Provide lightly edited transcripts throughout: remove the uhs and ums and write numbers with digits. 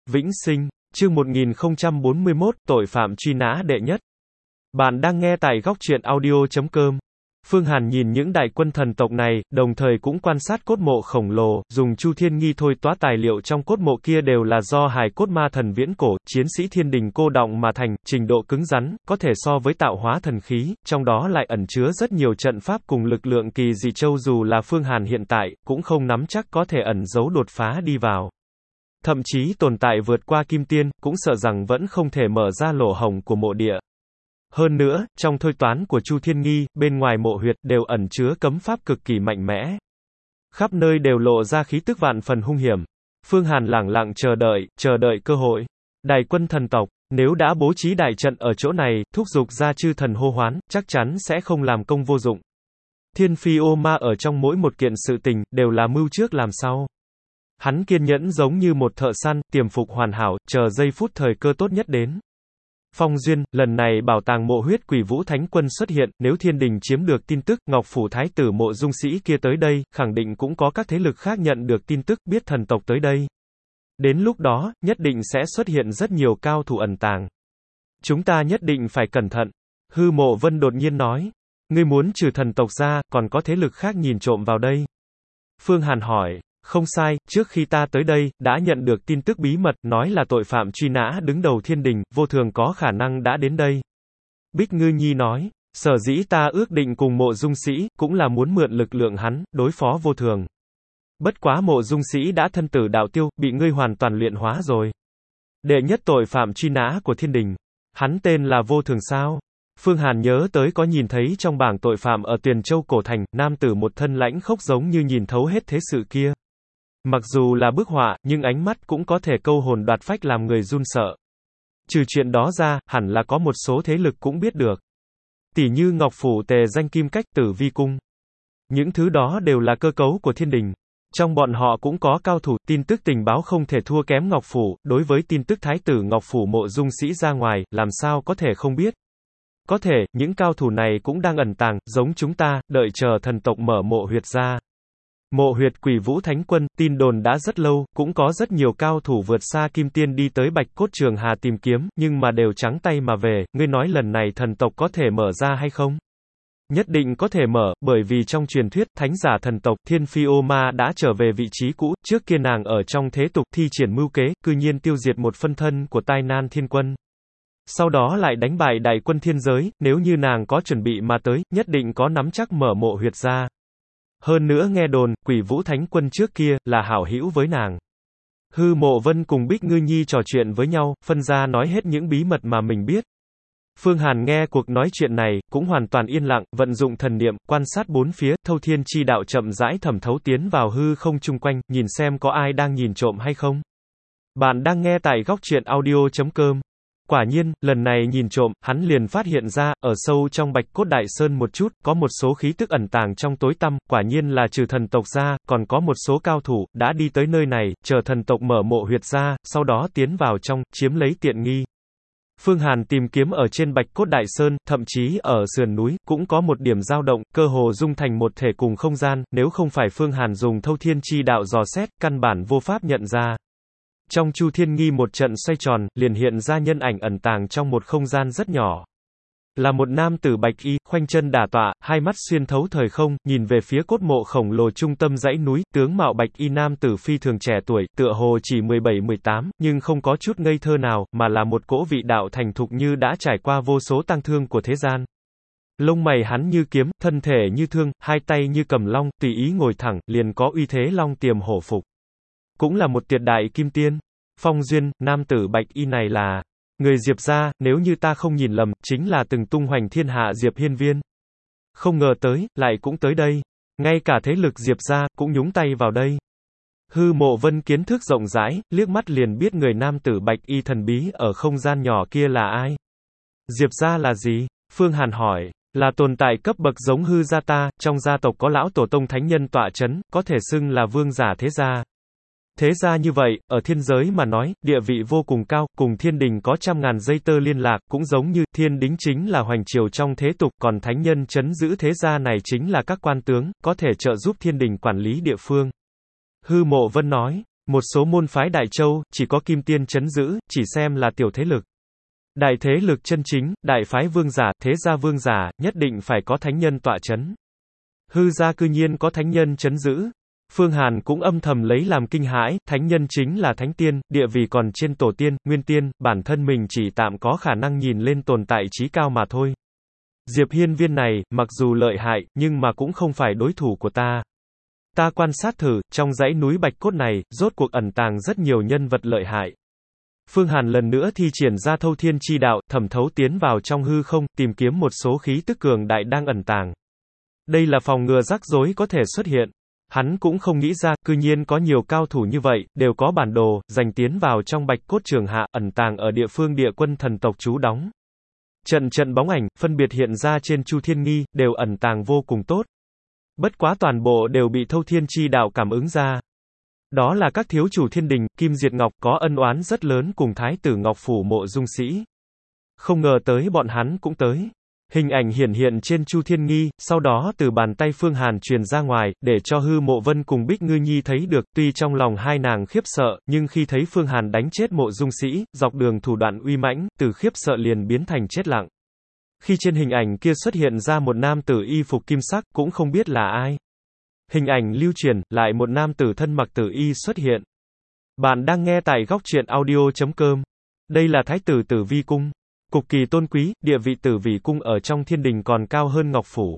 Vĩnh sinh, chương 1041, tội phạm truy nã đệ nhất. Bạn đang nghe tại góc truyện audio.com. Phương Hàn nhìn những đại quân thần tộc này, đồng thời cũng quan sát cốt mộ khổng lồ, dùng Chu Thiên Nghi thôi toá tài liệu trong cốt mộ kia đều là do hài cốt ma thần viễn cổ, chiến sĩ thiên đình cô đọng mà thành, trình độ cứng rắn, có thể so với tạo hóa thần khí, trong đó lại ẩn chứa rất nhiều trận pháp cùng lực lượng kỳ dị châu dù là Phương Hàn hiện tại, cũng không nắm chắc có thể ẩn giấu đột phá đi vào. Thậm chí tồn tại vượt qua kim tiên, cũng sợ rằng vẫn không thể mở ra lỗ hổng của mộ địa. Hơn nữa, trong thôi toán của Chu Thiên Nghi, bên ngoài mộ huyệt đều ẩn chứa cấm pháp cực kỳ mạnh mẽ. Khắp nơi đều lộ ra khí tức vạn phần hung hiểm. Phương Hàn lẳng lặng chờ đợi cơ hội. Đại quân thần tộc, nếu đã bố trí đại trận ở chỗ này, thúc giục ra chư thần hô hoán, chắc chắn sẽ không làm công vô dụng. Thiên phi ô ma ở trong mỗi một kiện sự tình, đều là mưu trước làm sau. Hắn kiên nhẫn giống như một thợ săn, tiềm phục hoàn hảo, chờ giây phút thời cơ tốt nhất đến. Phong duyên, lần này bảo tàng mộ huyết quỷ vũ thánh quân xuất hiện, nếu thiên đình chiếm được tin tức, Ngọc Phủ Thái tử mộ dung sĩ kia tới đây, khẳng định cũng có các thế lực khác nhận được tin tức, biết thần tộc tới đây. Đến lúc đó, nhất định sẽ xuất hiện rất nhiều cao thủ ẩn tàng. Chúng ta nhất định phải cẩn thận. Hư Mộ Vân đột nhiên nói. Ngươi muốn trừ thần tộc ra, còn có thế lực khác nhìn trộm vào đây. Phương Hàn hỏi. Không sai, trước khi ta tới đây, đã nhận được tin tức bí mật, nói là tội phạm truy nã đứng đầu thiên đình, vô thường có khả năng đã đến đây. Bích Ngư Nhi nói, sở dĩ ta ước định cùng mộ dung sĩ, cũng là muốn mượn lực lượng hắn, đối phó vô thường. Bất quá mộ dung sĩ đã thân tử đạo tiêu, bị ngươi hoàn toàn luyện hóa rồi. Đệ nhất tội phạm truy nã của thiên đình. Hắn tên là vô thường sao? Phương Hàn nhớ tới có nhìn thấy trong bảng tội phạm ở Tuyền Châu Cổ Thành, nam tử một thân lãnh khốc giống như nhìn thấu hết thế sự kia. Mặc dù là bức họa, nhưng ánh mắt cũng có thể câu hồn đoạt phách làm người run sợ. Trừ chuyện đó ra, hẳn là có một số thế lực cũng biết được. Tỷ như Ngọc Phủ Tề danh Kim Cách Tử Vi Cung. Những thứ đó đều là cơ cấu của thiên đình. Trong bọn họ cũng có cao thủ, tin tức tình báo không thể thua kém Ngọc Phủ, đối với tin tức Thái tử Ngọc Phủ mộ dung sĩ ra ngoài, làm sao có thể không biết. Có thể, những cao thủ này cũng đang ẩn tàng, giống chúng ta, đợi chờ thần tộc mở mộ huyệt ra. Mộ huyệt quỷ vũ thánh quân, tin đồn đã rất lâu, cũng có rất nhiều cao thủ vượt xa kim tiên đi tới Bạch Cốt Trường Hà tìm kiếm, nhưng mà đều trắng tay mà về, ngươi nói lần này thần tộc có thể mở ra hay không? Nhất định có thể mở, bởi vì trong truyền thuyết, thánh giả thần tộc, Thiên Phi Ô Ma đã trở về vị trí cũ, trước kia nàng ở trong thế tục thi triển mưu kế, cư nhiên tiêu diệt một phân thân của Tai Nan Thiên Quân. Sau đó lại đánh bại đại quân thiên giới, nếu như nàng có chuẩn bị mà tới, nhất định có nắm chắc mở mộ huyệt ra. Hơn nữa nghe đồn, quỷ vũ thánh quân trước kia, là hảo hữu với nàng. Hư Mộ Vân cùng Bích Ngư Nhi trò chuyện với nhau, phân ra nói hết những bí mật mà mình biết. Phương Hàn nghe cuộc nói chuyện này, cũng hoàn toàn yên lặng, vận dụng thần niệm, quan sát bốn phía, thâu thiên chi đạo chậm rãi thẩm thấu tiến vào hư không chung quanh, nhìn xem có ai đang nhìn trộm hay không. Bạn đang nghe tại góc truyện audio.com. Quả nhiên, lần này nhìn trộm, hắn liền phát hiện ra, ở sâu trong Bạch Cốt Đại Sơn một chút, có một số khí tức ẩn tàng trong tối tăm, quả nhiên là trừ thần tộc ra, còn có một số cao thủ, đã đi tới nơi này, chờ thần tộc mở mộ huyệt ra, sau đó tiến vào trong, chiếm lấy tiện nghi. Phương Hàn tìm kiếm ở trên Bạch Cốt Đại Sơn, thậm chí ở sườn núi, cũng có một điểm dao động, cơ hồ dung thành một thể cùng không gian, nếu không phải Phương Hàn dùng thâu thiên chi đạo dò xét, căn bản vô pháp nhận ra. Trong Chu Thiên Nghi một trận xoay tròn, liền hiện ra nhân ảnh ẩn tàng trong một không gian rất nhỏ. Là một nam tử bạch y, khoanh chân đả tọa, hai mắt xuyên thấu thời không, nhìn về phía cốt mộ khổng lồ trung tâm dãy núi, tướng mạo bạch y nam tử phi thường trẻ tuổi, tựa hồ chỉ 17-18, nhưng không có chút ngây thơ nào, mà là một cỗ vị đạo thành thục như đã trải qua vô số tang thương của thế gian. Lông mày hắn như kiếm, thân thể như thương, hai tay như cầm long, tùy ý ngồi thẳng, liền có uy thế long tiềm hổ phục. Cũng là một tuyệt đại kim tiên. Phong duyên, nam tử bạch y này là người Diệp gia, nếu như ta không nhìn lầm, chính là từng tung hoành thiên hạ Diệp Hiên Viên. Không ngờ tới, lại cũng tới đây. Ngay cả thế lực Diệp gia, cũng nhúng tay vào đây. Hư Mộ Vân kiến thức rộng rãi, liếc mắt liền biết người nam tử bạch y thần bí ở không gian nhỏ kia là ai. Diệp gia là gì? Phương Hàn hỏi. Là tồn tại cấp bậc giống hư gia ta, trong gia tộc có lão tổ tông thánh nhân tọa chấn, có thể xưng là vương giả thế gia. Thế ra như vậy, ở thiên giới mà nói, địa vị vô cùng cao, cùng thiên đình có trăm ngàn dây tơ liên lạc, cũng giống như, thiên đính chính là hoành triều trong thế tục, còn thánh nhân trấn giữ thế gia này chính là các quan tướng, có thể trợ giúp thiên đình quản lý địa phương. Hư Mộ Vân nói, Một số môn phái Đại Châu, chỉ có kim tiên trấn giữ, chỉ xem là tiểu thế lực. Đại thế lực chân chính, đại phái vương giả, thế gia vương giả, nhất định phải có thánh nhân tọa trấn. Hư gia cư nhiên có thánh nhân trấn giữ. Phương Hàn cũng âm thầm lấy làm kinh hãi, thánh nhân chính là thánh tiên, địa vị còn trên tổ tiên, nguyên tiên, bản thân mình chỉ tạm có khả năng nhìn lên tồn tại trí cao mà thôi. Diệp Hiên viên này, mặc dù lợi hại, nhưng mà cũng không phải đối thủ của ta. Ta quan sát thử, trong dãy núi Bạch Cốt này, rốt cuộc ẩn tàng rất nhiều nhân vật lợi hại. Phương Hàn lần nữa thi triển ra thâu thiên chi đạo, thẩm thấu tiến vào trong hư không, tìm kiếm một số khí tức cường đại đang ẩn tàng. Đây là phòng ngừa rắc rối có thể xuất hiện. Hắn cũng không nghĩ ra, cư nhiên có nhiều cao thủ như vậy, đều có bản đồ, dành tiến vào trong Bạch Cốt Trường Hạ, ẩn tàng ở địa phương địa quân thần tộc trú đóng. Trận bóng ảnh, phân biệt hiện ra trên Chu Thiên Nghi, đều ẩn tàng vô cùng tốt. Bất quá toàn bộ đều bị thâu thiên chi đạo cảm ứng ra. Đó là các thiếu chủ thiên đình, Kim Diệt Ngọc có ân oán rất lớn cùng Thái tử Ngọc Phủ Mộ Dung Sĩ. Không ngờ tới bọn hắn cũng tới. Hình ảnh hiển hiện trên Chu Thiên Nghi, sau đó từ bàn tay Phương Hàn truyền ra ngoài, để cho Hư Mộ Vân cùng Bích Ngư Nhi thấy được, tuy trong lòng hai nàng khiếp sợ, nhưng khi thấy Phương Hàn đánh chết Mộ Dung Sĩ, dọc đường thủ đoạn uy mãnh, từ khiếp sợ liền biến thành chết lặng. Khi trên hình ảnh kia xuất hiện ra một nam tử y phục kim sắc, cũng không biết là ai. Hình ảnh lưu truyền, lại một nam tử thân mặc tử y xuất hiện. Bạn đang nghe tại góc truyện audio.com. Đây là Thái tử Tử Vi Cung. Cực kỳ tôn quý, địa vị Tử Vi Cung ở trong thiên đình còn cao hơn Ngọc Phủ.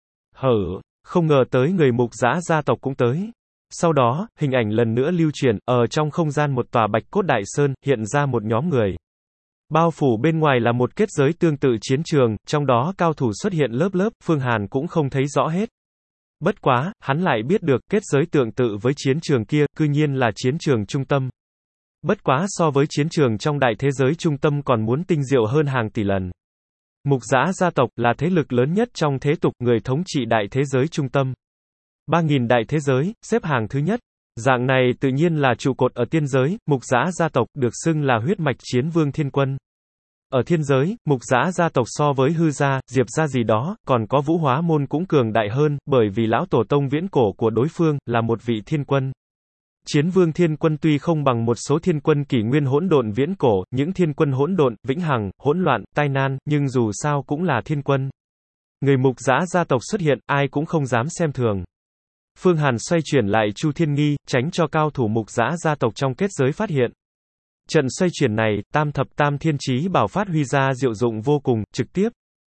Không ngờ tới người Mục Dã gia tộc cũng tới. Sau đó, hình ảnh lần nữa lưu truyền, ở trong không gian một tòa Bạch Cốt Đại Sơn, hiện ra một nhóm người. Bao phủ bên ngoài là một kết giới tương tự chiến trường, trong đó cao thủ xuất hiện lớp lớp, Phương Hàn cũng không thấy rõ hết. Bất quá, hắn lại biết được, kết giới tương tự với chiến trường kia, cư nhiên là chiến trường trung tâm. Bất quá so với chiến trường trong đại thế giới trung tâm còn muốn tinh diệu hơn hàng tỷ lần. Mục Dã gia tộc là thế lực lớn nhất trong thế tục, người thống trị đại thế giới trung tâm. 3.000 đại thế giới, xếp hàng thứ nhất. Dạng này tự nhiên là trụ cột ở tiên giới, Mục Dã gia tộc được xưng là huyết mạch chiến vương thiên quân. Ở thiên giới, Mục Dã gia tộc so với Hư gia, Diệp gia gì đó, còn có Vũ Hóa môn cũng cường đại hơn, bởi vì lão tổ tông viễn cổ của đối phương là một vị thiên quân. Chiến vương thiên quân tuy không bằng một số thiên quân kỷ nguyên hỗn độn viễn cổ, những thiên quân hỗn độn, vĩnh hằng, hỗn loạn, tai nan, nhưng dù sao cũng là thiên quân. Người Mục Dã gia tộc xuất hiện, ai cũng không dám xem thường. Phương Hàn xoay chuyển lại Chu Thiên Nghi, tránh cho cao thủ Mục Dã gia tộc trong kết giới phát hiện. Trận xoay chuyển này, tam thập tam thiên chí bảo phát huy ra diệu dụng vô cùng, trực tiếp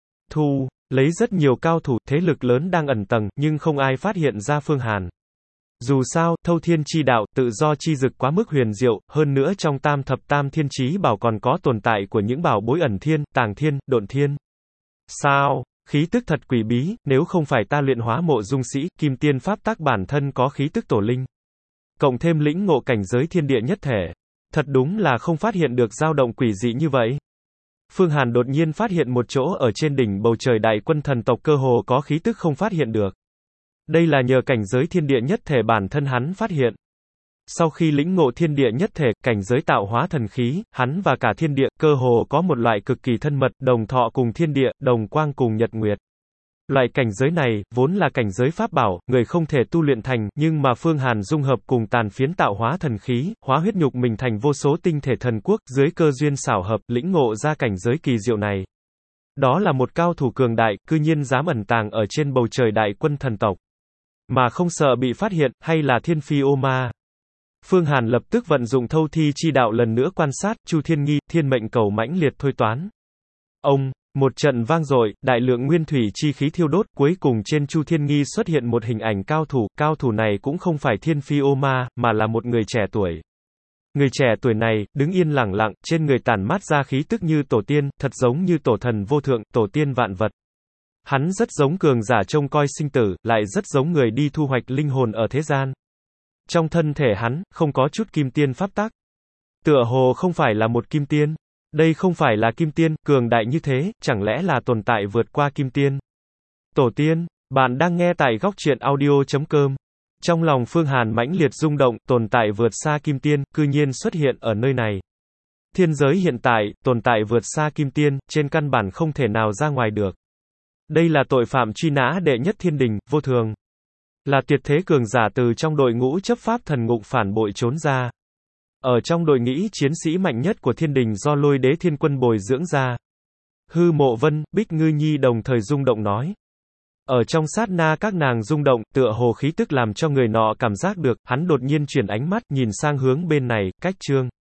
lấy rất nhiều cao thủ, thế lực lớn đang ẩn tầng, nhưng không ai phát hiện ra Phương Hàn. Dù sao, thâu thiên chi đạo, tự do chi dực quá mức huyền diệu, hơn nữa trong tam thập tam thiên chí bảo còn có tồn tại của những bảo bối ẩn thiên, tàng thiên, độn thiên. Sao? Khí tức thật quỷ bí, nếu không phải ta luyện hóa Mộ Dung Sĩ, kim tiên pháp tắc bản thân có khí tức tổ linh. Cộng thêm lĩnh ngộ cảnh giới thiên địa nhất thể. Thật đúng là không phát hiện được dao động quỷ dị như vậy. Phương Hàn đột nhiên phát hiện một chỗ ở trên đỉnh bầu trời đại quân thần tộc cơ hồ có khí tức không phát hiện được. Đây là nhờ cảnh giới thiên địa nhất thể bản thân hắn phát hiện. Sau khi lĩnh ngộ thiên địa nhất thể, cảnh giới tạo hóa thần khí, hắn và cả thiên địa, cơ hồ có một loại cực kỳ thân mật, đồng thọ cùng thiên địa, đồng quang cùng nhật nguyệt. Loại cảnh giới này, vốn là cảnh giới pháp bảo, người không thể tu luyện thành, nhưng mà Phương Hàn dung hợp cùng tàn phiến tạo hóa thần khí, hóa huyết nhục mình thành vô số tinh thể thần quốc, dưới cơ duyên xảo hợp, lĩnh ngộ ra cảnh giới kỳ diệu này. Đó là một cao thủ cường đại, cư nhiên dám ẩn tàng ở trên bầu trời đại quân thần tộc. Mà không sợ bị phát hiện, hay là thiên phi ô ma. Phương Hàn lập tức vận dụng thâu thi chi đạo lần nữa quan sát, Chu Thiên Nghi, thiên mệnh cầu mãnh liệt thôi toán. Một trận vang dội, đại lượng nguyên thủy chi khí thiêu đốt, cuối cùng trên Chu Thiên Nghi xuất hiện một hình ảnh cao thủ này cũng không phải thiên phi ô ma, mà là một người trẻ tuổi. Người trẻ tuổi này, đứng yên lẳng lặng, trên người tản mát ra khí tức như tổ tiên, thật giống như tổ thần vô thượng, tổ tiên vạn vật. Hắn rất giống cường giả trông coi sinh tử, lại rất giống người đi thu hoạch linh hồn ở thế gian. Trong thân thể hắn, không có chút kim tiên pháp tắc. Tựa hồ không phải là một kim tiên. Đây không phải là kim tiên, cường đại như thế, chẳng lẽ là tồn tại vượt qua kim tiên? Tổ tiên, bạn đang nghe tại góc truyện audio.com. Trong lòng Phương Hàn mãnh liệt rung động, tồn tại vượt xa kim tiên, cư nhiên xuất hiện ở nơi này. Thiên giới hiện tại, tồn tại vượt xa kim tiên, trên căn bản không thể nào ra ngoài được. Đây là tội phạm truy nã đệ nhất thiên đình, vô thường. Là tuyệt thế cường giả từ trong đội ngũ chấp pháp thần ngục phản bội trốn ra. Ở trong đội nghĩ chiến sĩ mạnh nhất của thiên đình do Lôi Đế Thiên Quân bồi dưỡng ra. Hư Mộ Vân, Bích Ngư Nhi đồng thời rung động nói. Ở trong sát na các nàng rung động, tựa hồ khí tức làm cho người nọ cảm giác được, hắn đột nhiên chuyển ánh mắt, nhìn sang hướng bên này, cách Trương